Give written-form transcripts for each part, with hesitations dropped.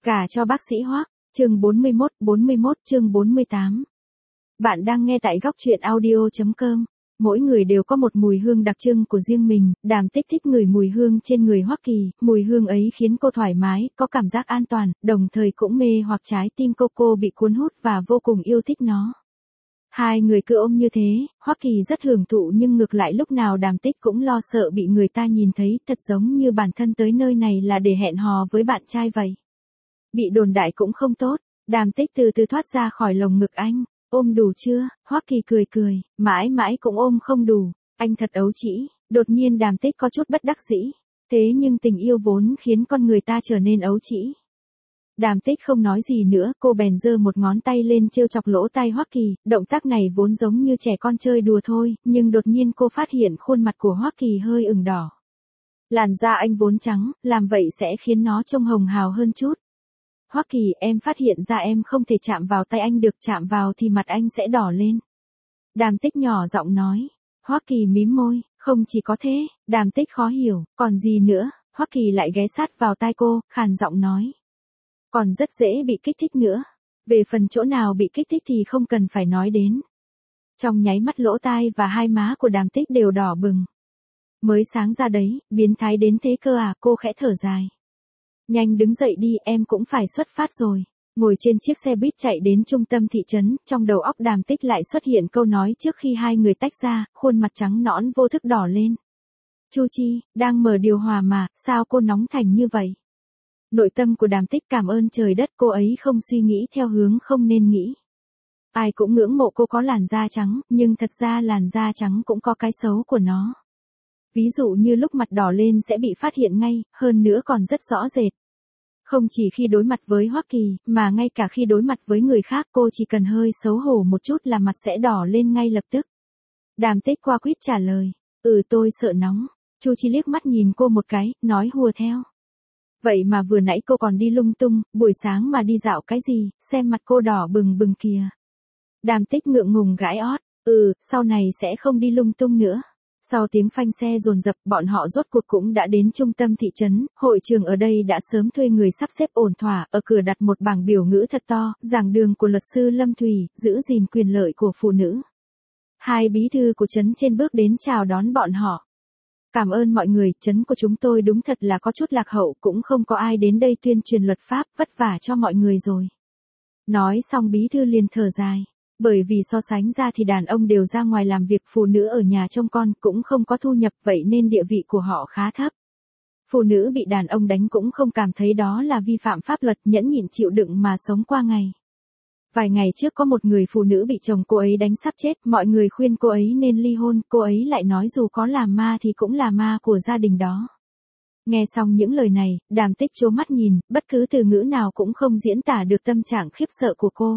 Gả cho bác sĩ Hoắc, chương 41 chương 48. Bạn đang nghe tại góc truyện audio.com. Mỗi người đều có một mùi hương đặc trưng của riêng mình, Đàm Tích thích ngửi mùi hương trên người Hoắc Kỳ, mùi hương ấy khiến cô thoải mái, có cảm giác an toàn, đồng thời cũng mê hoặc trái tim cô bị cuốn hút và vô cùng yêu thích nó. Hai người cứ ôm như thế, Hoắc Kỳ rất hưởng thụ nhưng ngược lại lúc nào Đàm Tích cũng lo sợ bị người ta nhìn thấy, thật giống như bản thân tới nơi này là để hẹn hò với bạn trai vậy. Bị đồn đại cũng không tốt, Đàm Tích từ từ thoát ra khỏi lồng ngực anh, ôm đủ chưa, Hoắc Kỳ cười, mãi mãi cũng ôm không đủ, anh thật ấu trĩ, đột nhiên Đàm Tích có chút bất đắc dĩ, thế nhưng tình yêu vốn khiến con người ta trở nên ấu trĩ. Đàm Tích không nói gì nữa, cô bèn giơ một ngón tay lên trêu chọc lỗ tai Hoắc Kỳ, động tác này vốn giống như trẻ con chơi đùa thôi, nhưng đột nhiên cô phát hiện khuôn mặt của Hoắc Kỳ hơi ửng đỏ. Làn da anh vốn trắng, làm vậy sẽ khiến nó trông hồng hào hơn chút. Hoắc Kỳ, em phát hiện ra em không thể chạm vào tay anh được, chạm vào thì mặt anh sẽ đỏ lên. Đàm Tích nhỏ giọng nói. Hoắc Kỳ mím môi, không chỉ có thế, Đàm Tích khó hiểu, còn gì nữa, Hoắc Kỳ lại ghé sát vào tai cô, khàn giọng nói. Còn rất dễ bị kích thích nữa. Về phần chỗ nào bị kích thích thì không cần phải nói đến. Trong nháy mắt lỗ tai và hai má của Đàm Tích đều đỏ bừng. Mới sáng ra đấy, biến thái đến thế cơ à, cô khẽ thở dài. Nhanh đứng dậy đi, em cũng phải xuất phát rồi. Ngồi trên chiếc xe buýt chạy đến trung tâm thị trấn, trong đầu óc Đàm Tích lại xuất hiện câu nói trước khi hai người tách ra, khuôn mặt trắng nõn vô thức đỏ lên. Chu Chi, đang mở điều hòa mà, sao cô nóng thành như vậy? Nội tâm của Đàm Tích cảm ơn trời đất, cô ấy không suy nghĩ theo hướng không nên nghĩ. Ai cũng ngưỡng mộ cô có làn da trắng, nhưng thật ra làn da trắng cũng có cái xấu của nó. Ví dụ như lúc mặt đỏ lên sẽ bị phát hiện ngay, hơn nữa còn rất rõ rệt. Không chỉ khi đối mặt với Hoắc Kỳ, mà ngay cả khi đối mặt với người khác cô chỉ cần hơi xấu hổ một chút là mặt sẽ đỏ lên ngay lập tức. Đàm Tích qua quýt trả lời, tôi sợ nóng. Chu Chi liếc mắt nhìn cô một cái, nói hùa theo. Vậy mà vừa nãy cô còn đi lung tung, buổi sáng mà đi dạo cái gì, xem mặt cô đỏ bừng bừng kìa. Đàm Tích ngượng ngùng gãi ót, sau này sẽ không đi lung tung nữa. Sau tiếng phanh xe dồn dập, bọn họ rốt cuộc cũng đã đến trung tâm thị trấn, hội trường ở đây đã sớm thuê người sắp xếp ổn thỏa, ở cửa đặt một bảng biểu ngữ thật to, giảng đường của luật sư Lâm Thủy, giữ gìn quyền lợi của phụ nữ. Hai bí thư của trấn trên bước đến chào đón bọn họ. Cảm ơn mọi người, trấn của chúng tôi đúng thật là có chút lạc hậu, cũng không có ai đến đây tuyên truyền luật pháp, vất vả cho mọi người rồi. Nói xong bí thư liền thở dài. Bởi vì so sánh ra thì đàn ông đều ra ngoài làm việc, phụ nữ ở nhà trông con cũng không có thu nhập, vậy nên địa vị của họ khá thấp. Phụ nữ bị đàn ông đánh cũng không cảm thấy đó là vi phạm pháp luật, nhẫn nhịn chịu đựng mà sống qua ngày. Vài ngày trước có một người phụ nữ bị chồng cô ấy đánh sắp chết, mọi người khuyên cô ấy nên ly hôn, cô ấy lại nói dù có làm ma thì cũng là ma của gia đình đó. Nghe xong những lời này, Đàm Tích trố mắt nhìn, bất cứ từ ngữ nào cũng không diễn tả được tâm trạng khiếp sợ của cô.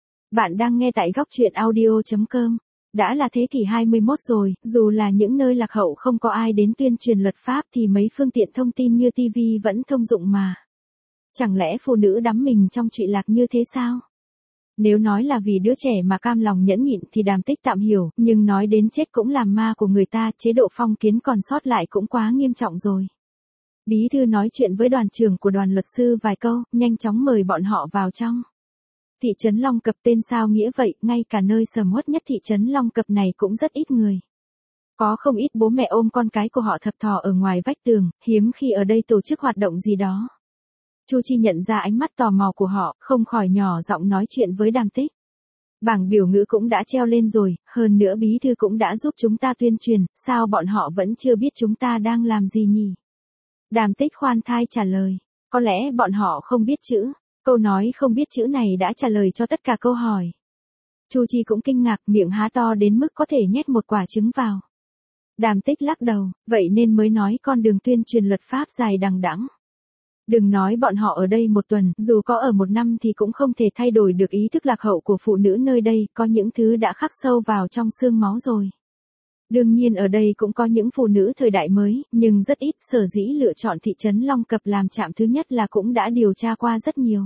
Bạn đang nghe tại góc truyện audio.com. Đã là thế kỷ 21 rồi, dù là những nơi lạc hậu không có ai đến tuyên truyền luật pháp thì mấy phương tiện thông tin như TV vẫn thông dụng mà. Chẳng lẽ phụ nữ đắm mình trong trụy lạc như thế sao? Nếu nói là vì đứa trẻ mà cam lòng nhẫn nhịn thì Đàm Tích tạm hiểu, nhưng nói đến chết cũng làm ma của người ta, chế độ phong kiến còn sót lại cũng quá nghiêm trọng rồi. Bí thư nói chuyện với đoàn trưởng của đoàn luật sư vài câu, nhanh chóng mời bọn họ vào trong. Thị trấn Long Cập tên sao nghĩa vậy, ngay cả nơi sầm uất nhất thị trấn Long Cập này cũng rất ít người. Có không ít bố mẹ ôm con cái của họ thập thò ở ngoài vách tường, hiếm khi ở đây tổ chức hoạt động gì đó. Chu Chi nhận ra ánh mắt tò mò của họ, không khỏi nhỏ giọng nói chuyện với Đàm Tích. Bảng biểu ngữ cũng đã treo lên rồi, hơn nữa bí thư cũng đã giúp chúng ta tuyên truyền, sao bọn họ vẫn chưa biết chúng ta đang làm gì nhỉ? Đàm Tích khoan thai trả lời, có lẽ bọn họ không biết chữ. Câu nói không biết chữ này đã trả lời cho tất cả câu hỏi. Chu Chi cũng kinh ngạc, miệng há to đến mức có thể nhét một quả trứng vào. Đàm Tích lắc đầu, vậy nên mới nói con đường tuyên truyền luật pháp dài đằng đẵng. Đừng nói bọn họ ở đây một tuần, dù có ở một năm thì cũng không thể thay đổi được ý thức lạc hậu của phụ nữ nơi đây, có những thứ đã khắc sâu vào trong xương máu rồi. Đương nhiên ở đây cũng có những phụ nữ thời đại mới, nhưng rất ít, sở dĩ lựa chọn thị trấn Long Cập làm trạm thứ nhất là cũng đã điều tra qua rất nhiều.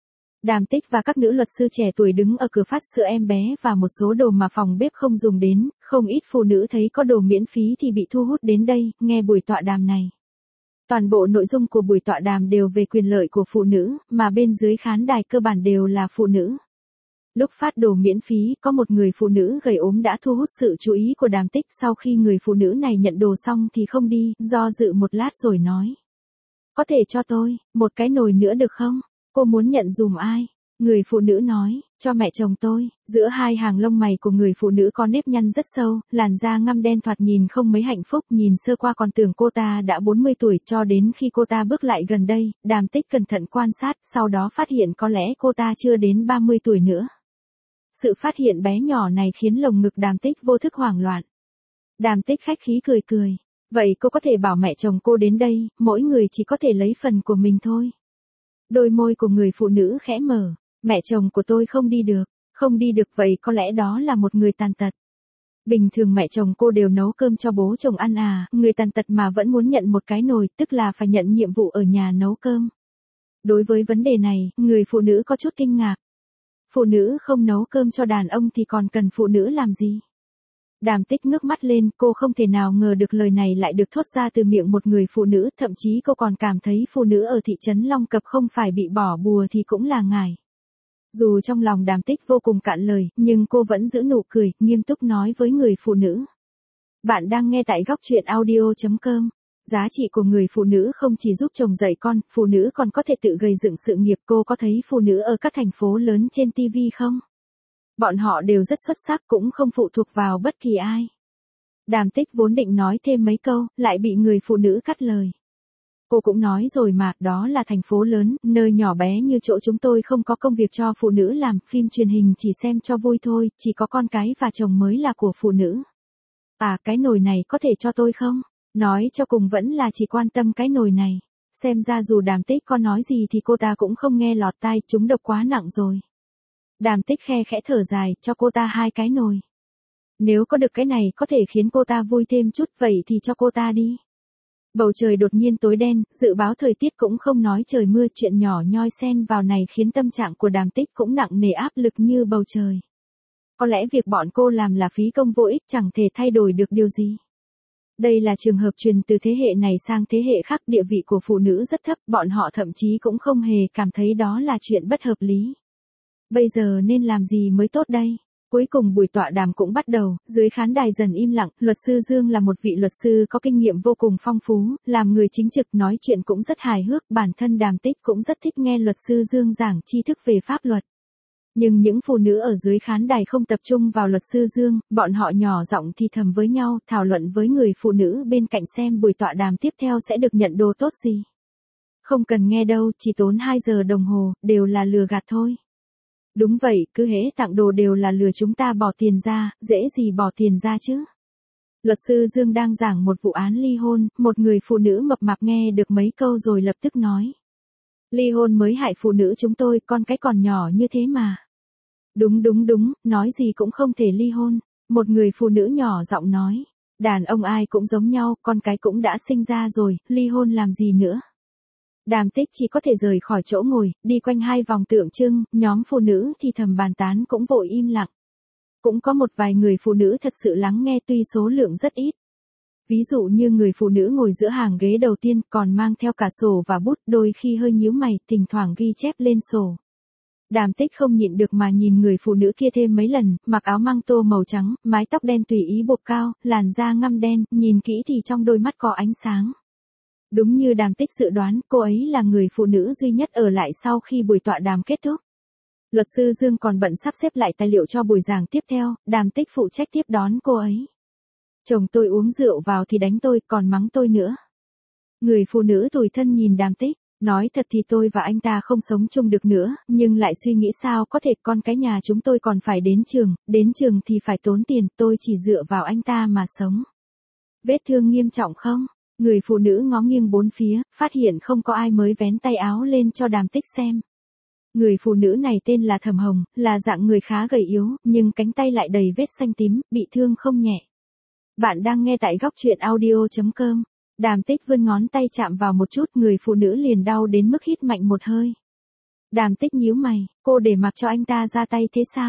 Đàm Tích và các nữ luật sư trẻ tuổi đứng ở cửa phát sữa em bé và một số đồ mà phòng bếp không dùng đến, không ít phụ nữ thấy có đồ miễn phí thì bị thu hút đến đây, nghe buổi tọa đàm này. Toàn bộ nội dung của buổi tọa đàm đều về quyền lợi của phụ nữ, mà bên dưới khán đài cơ bản đều là phụ nữ. Lúc phát đồ miễn phí, có một người phụ nữ gầy ốm đã thu hút sự chú ý của Đàm Tích. Sau khi người phụ nữ này nhận đồ xong thì không đi, do dự một lát rồi nói. Có thể cho tôi một cái nồi nữa được không? Cô muốn nhận dùm ai? Người phụ nữ nói, cho mẹ chồng tôi. Giữa hai hàng lông mày của người phụ nữ có nếp nhăn rất sâu, làn da ngăm đen thoạt nhìn không mấy hạnh phúc, nhìn sơ qua còn tưởng cô ta đã 40 tuổi, cho đến khi cô ta bước lại gần đây, Đàm Tích cẩn thận quan sát, sau đó phát hiện có lẽ cô ta chưa đến 30 tuổi nữa. Sự phát hiện bé nhỏ này khiến lồng ngực Đàm Tích vô thức hoảng loạn. Đàm Tích khách khí cười cười. Vậy cô có thể bảo mẹ chồng cô đến đây, mỗi người chỉ có thể lấy phần của mình thôi. Đôi môi của người phụ nữ khẽ mở. Mẹ chồng của tôi không đi được. Không đi được vậy có lẽ đó là một người tàn tật. Bình thường mẹ chồng cô đều nấu cơm cho bố chồng ăn à, người tàn tật mà vẫn muốn nhận một cái nồi, tức là phải nhận nhiệm vụ ở nhà nấu cơm. Đối với vấn đề này, người phụ nữ có chút kinh ngạc. Phụ nữ không nấu cơm cho đàn ông thì còn cần phụ nữ làm gì? Đàm Tích ngước mắt lên, cô không thể nào ngờ được lời này lại được thốt ra từ miệng một người phụ nữ, thậm chí cô còn cảm thấy phụ nữ ở thị trấn Long Cập không phải bị bỏ bùa thì cũng là ngài. Dù trong lòng Đàm Tích vô cùng cạn lời, nhưng cô vẫn giữ nụ cười, nghiêm túc nói với người phụ nữ. Bạn đang nghe tại góc truyện audio.com. Giá trị của người phụ nữ không chỉ giúp chồng dạy con, phụ nữ còn có thể tự gây dựng sự nghiệp. Cô có thấy phụ nữ ở các thành phố lớn trên TV không? Bọn họ đều rất xuất sắc, cũng không phụ thuộc vào bất kỳ ai. Đàm Tích vốn định nói thêm mấy câu, lại bị người phụ nữ cắt lời. Cô cũng nói rồi mà, đó là thành phố lớn, nơi nhỏ bé như chỗ chúng tôi không có công việc cho phụ nữ làm, phim truyền hình chỉ xem cho vui thôi, chỉ có con cái và chồng mới là của phụ nữ. À, cái nồi này có thể cho tôi không? Nói cho cùng vẫn là chỉ quan tâm cái nồi này. Xem ra dù Đàm Tích có nói gì thì cô ta cũng không nghe lọt tai, chúng độc quá nặng rồi. Đàm Tích khe khẽ thở dài, cho cô ta 2 cái nồi. Nếu có được cái này có thể khiến cô ta vui thêm chút, vậy thì cho cô ta đi. Bầu trời đột nhiên tối đen, dự báo thời tiết cũng không nói trời mưa, chuyện nhỏ nhoi xen vào này khiến tâm trạng của Đàm Tích cũng nặng nề áp lực như bầu trời. Có lẽ việc bọn cô làm là phí công vô ích, chẳng thể thay đổi được điều gì. Đây là trường hợp truyền từ thế hệ này sang thế hệ khác, địa vị của phụ nữ rất thấp, bọn họ thậm chí cũng không hề cảm thấy đó là chuyện bất hợp lý. Bây giờ nên làm gì mới tốt đây? Cuối cùng buổi tọa đàm cũng bắt đầu, dưới khán đài dần im lặng, luật sư Dương là một vị luật sư có kinh nghiệm vô cùng phong phú, làm người chính trực nói chuyện cũng rất hài hước, bản thân Đàm Tích cũng rất thích nghe luật sư Dương giảng tri thức về pháp luật. Nhưng những phụ nữ ở dưới khán đài không tập trung vào luật sư Dương, bọn họ nhỏ giọng thì thầm với nhau, thảo luận với người phụ nữ bên cạnh xem buổi tọa đàm tiếp theo sẽ được nhận đồ tốt gì. Không cần nghe đâu, chỉ tốn 2 giờ đồng hồ, đều là lừa gạt thôi. Đúng vậy, cứ hễ tặng đồ đều là lừa chúng ta bỏ tiền ra, dễ gì bỏ tiền ra chứ. Luật sư Dương đang giảng một vụ án ly hôn, một người phụ nữ mập mạp nghe được mấy câu rồi lập tức nói. Ly hôn mới hại phụ nữ chúng tôi, con cái còn nhỏ như thế mà. Đúng, nói gì cũng không thể ly hôn. Một người phụ nữ nhỏ giọng nói. Đàn ông ai cũng giống nhau, con cái cũng đã sinh ra rồi, ly hôn làm gì nữa. Đàm Tích chỉ có thể rời khỏi chỗ ngồi, đi quanh 2 vòng tượng trưng, nhóm phụ nữ thì thầm bàn tán cũng vội im lặng. Cũng có một vài người phụ nữ thật sự lắng nghe tuy số lượng rất ít. Ví dụ như người phụ nữ ngồi giữa hàng ghế đầu tiên còn mang theo cả sổ và bút, đôi khi hơi nhíu mày, thỉnh thoảng ghi chép lên sổ. Đàm Tích không nhịn được mà nhìn người phụ nữ kia thêm mấy lần, mặc áo măng tô màu trắng, mái tóc đen tùy ý buộc cao, làn da ngăm đen, nhìn kỹ thì trong đôi mắt có ánh sáng. Đúng như Đàm Tích dự đoán, cô ấy là người phụ nữ duy nhất ở lại sau khi buổi tọa đàm kết thúc. Luật sư Dương còn bận sắp xếp lại tài liệu cho buổi giảng tiếp theo, Đàm Tích phụ trách tiếp đón cô ấy. Chồng tôi uống rượu vào thì đánh tôi, còn mắng tôi nữa. Người phụ nữ tủi thân nhìn Đàm Tích, nói thật thì tôi và anh ta không sống chung được nữa, nhưng lại suy nghĩ sao có thể, con cái nhà chúng tôi còn phải đến trường thì phải tốn tiền, tôi chỉ dựa vào anh ta mà sống. Vết thương nghiêm trọng không? Người phụ nữ ngó nghiêng bốn phía, phát hiện không có ai mới vén tay áo lên cho Đàm Tích xem. Người phụ nữ này tên là Thẩm Hồng, là dạng người khá gầy yếu, nhưng cánh tay lại đầy vết xanh tím, bị thương không nhẹ. Bạn đang nghe tại góc truyện audio.com. Đàm Tích vươn ngón tay chạm vào một chút, người phụ nữ liền đau đến mức hít mạnh một hơi. Đàm Tích nhíu mày, cô để mặc cho anh ta ra tay thế sao?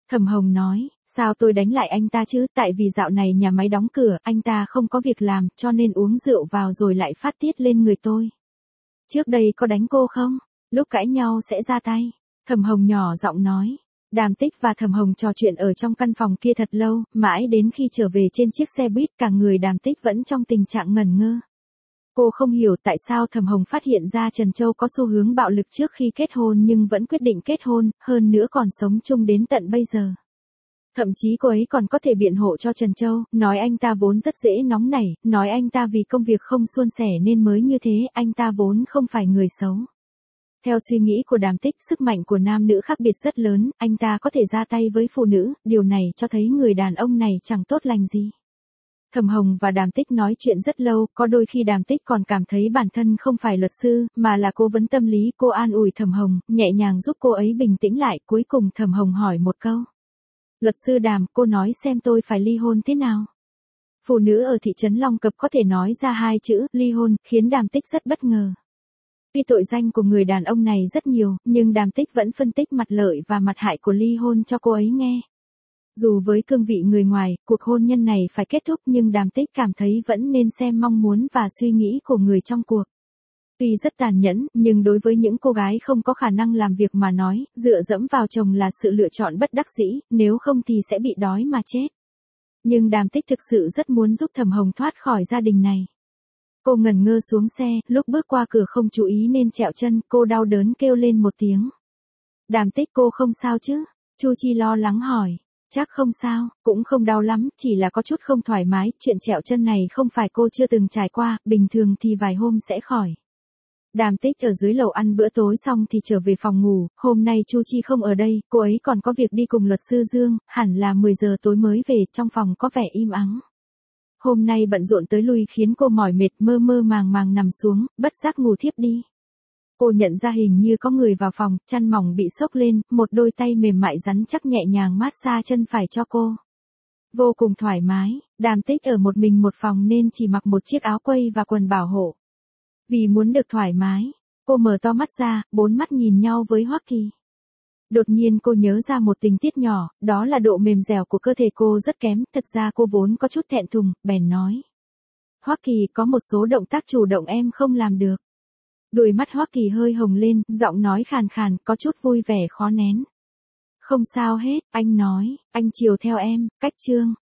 Thẩm Hồng nói, sao tôi đánh lại anh ta chứ, tại vì dạo này nhà máy đóng cửa, anh ta không có việc làm, cho nên uống rượu vào rồi lại phát tiết lên người tôi. Trước đây có đánh cô không? Lúc cãi nhau sẽ ra tay. Thẩm Hồng nhỏ giọng nói. Đàm Tích và Thẩm Hồng trò chuyện ở trong căn phòng kia thật lâu, mãi đến khi trở về trên chiếc xe buýt cả người Đàm Tích vẫn trong tình trạng ngẩn ngơ. Cô không hiểu tại sao Thẩm Hồng phát hiện ra Trần Châu có xu hướng bạo lực trước khi kết hôn nhưng vẫn quyết định kết hôn, hơn nữa còn sống chung đến tận bây giờ. Thậm chí cô ấy còn có thể biện hộ cho Trần Châu, nói anh ta vốn rất dễ nóng nảy, nói anh ta vì công việc không suôn sẻ nên mới như thế, anh ta vốn không phải người xấu. Theo suy nghĩ của Đàm Tích, sức mạnh của nam nữ khác biệt rất lớn, anh ta có thể ra tay với phụ nữ, điều này cho thấy người đàn ông này chẳng tốt lành gì. Thẩm Hồng và Đàm Tích nói chuyện rất lâu, có đôi khi Đàm Tích còn cảm thấy bản thân không phải luật sư, mà là cố vấn tâm lý, cô an ủi Thẩm Hồng, nhẹ nhàng giúp cô ấy bình tĩnh lại, cuối cùng Thẩm Hồng hỏi một câu. Luật sư Đàm, cô nói xem tôi phải ly hôn thế nào? Phụ nữ ở thị trấn Long Cập có thể nói ra hai chữ, ly hôn, khiến Đàm Tích rất bất ngờ. Tuy tội danh của người đàn ông này rất nhiều, nhưng Đàm Tích vẫn phân tích mặt lợi và mặt hại của ly hôn cho cô ấy nghe. Dù với cương vị người ngoài, cuộc hôn nhân này phải kết thúc nhưng Đàm Tích cảm thấy vẫn nên xem mong muốn và suy nghĩ của người trong cuộc. Tuy rất tàn nhẫn, nhưng đối với những cô gái không có khả năng làm việc mà nói, dựa dẫm vào chồng là sự lựa chọn bất đắc dĩ, nếu không thì sẽ bị đói mà chết. Nhưng Đàm Tích thực sự rất muốn giúp Thẩm Hồng thoát khỏi gia đình này. Cô ngẩn ngơ xuống xe, lúc bước qua cửa không chú ý nên trẹo chân, cô đau đớn kêu lên một tiếng. Đàm Tích, cô không sao chứ? Chu Chi lo lắng hỏi. Chắc không sao, cũng không đau lắm, chỉ là có chút không thoải mái, chuyện trẹo chân này không phải cô chưa từng trải qua, bình thường thì vài hôm sẽ khỏi. Đàm Tích ở dưới lầu ăn bữa tối xong thì trở về phòng ngủ, hôm nay Chu Chi không ở đây, cô ấy còn có việc đi cùng luật sư Dương, hẳn là 10 giờ tối mới về, trong phòng có vẻ im ắng. Hôm nay bận rộn tới lui khiến cô mỏi mệt, mơ mơ màng màng nằm xuống, bất giác ngủ thiếp đi. Cô nhận ra hình như có người vào phòng, chăn mỏng bị xốc lên, một đôi tay mềm mại rắn chắc nhẹ nhàng massage chân phải cho cô. Vô cùng thoải mái, Đàm Tích ở một mình một phòng nên chỉ mặc một chiếc áo quây và quần bảo hộ. Vì muốn được thoải mái, cô mở to mắt ra, bốn mắt nhìn nhau với Hoắc Kỳ. Đột nhiên cô nhớ ra một tình tiết nhỏ, đó là độ mềm dẻo của cơ thể cô rất kém, thực ra cô vốn có chút thẹn thùng, bèn nói. Hoắc Kỳ, có một số động tác chủ động em không làm được. Đôi mắt Hoắc Kỳ hơi hồng lên, giọng nói khàn khàn, có chút vui vẻ khó nén. Không sao hết, anh nói, anh chiều theo em, cách chương.